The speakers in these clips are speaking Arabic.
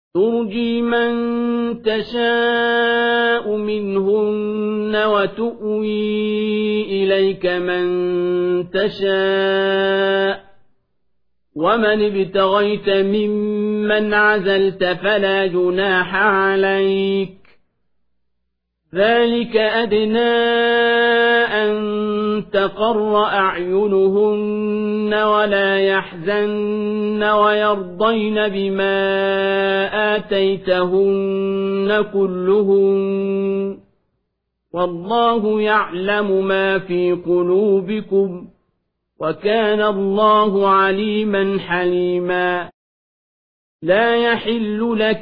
ترجي من تشاء منهن وتؤوي إليك من تشاء ومن ابتغيت ممن عزلت فلا جناح عليك ذلك أدنى أن تقر أعينهن ولا يحزن ويرضين بما آتيتهن كلهن والله يعلم ما في قلوبكم وكان الله عليما حليما لا يحل لك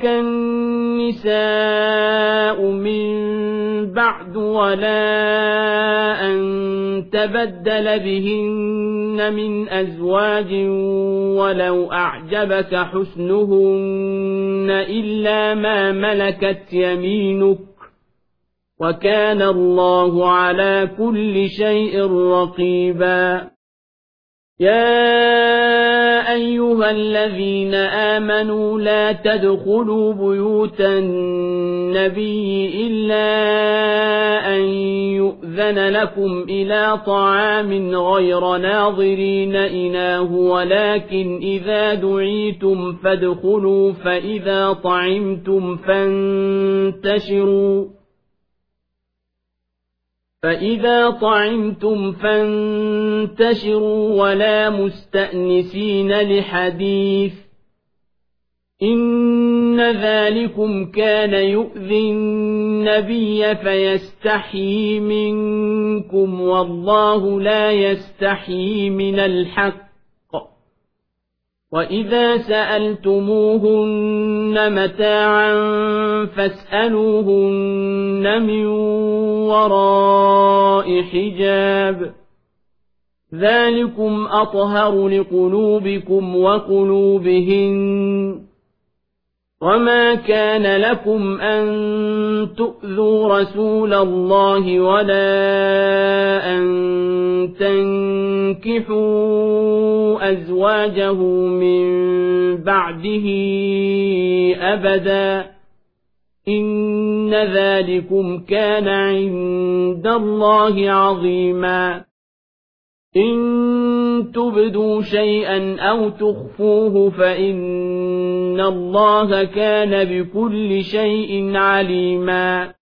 النساء من بعد ولا أن تبدل بهن من أزواج ولو أعجبك حسنهن إلا ما ملكت يمينك وكان الله على كل شيء رقيبا يا أيها الذين آمنوا لا تدخلوا بيوت النبي إلا أن يؤذن لكم إلى طعام غير ناظرين إناه ولكن إذا دعيتم فادخلوا فإذا طعمتم فانتشروا ولا مستأنسين لحديث إن ذلكم كان يؤذي النبي فيستحيي منكم والله لا يستحيي من الحق وإذا سألتموهن متاعا فاسألوهن من وراء حجاب ذلكم أطهر لقلوبكم وقلوبهن وما كان لكم أن تؤذوا رسول الله ولا أن تنكحوا أزواجه من بعده أبدا إن ذلكم كان عند الله عظيما إن تبدوا شيئا أو تخفوه فإن الله كان بكل شيء عليما